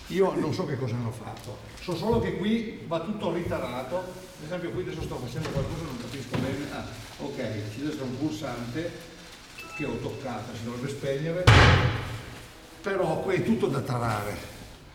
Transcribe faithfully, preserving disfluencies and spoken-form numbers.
io non so che cosa hanno fatto, so solo che qui va tutto ritarato. Ad esempio qui adesso sto facendo qualcosa, non capisco bene. Ah, ok, ci deve essere un pulsante che ho toccato, si dovrebbe spegnere, però qui è tutto da tarare.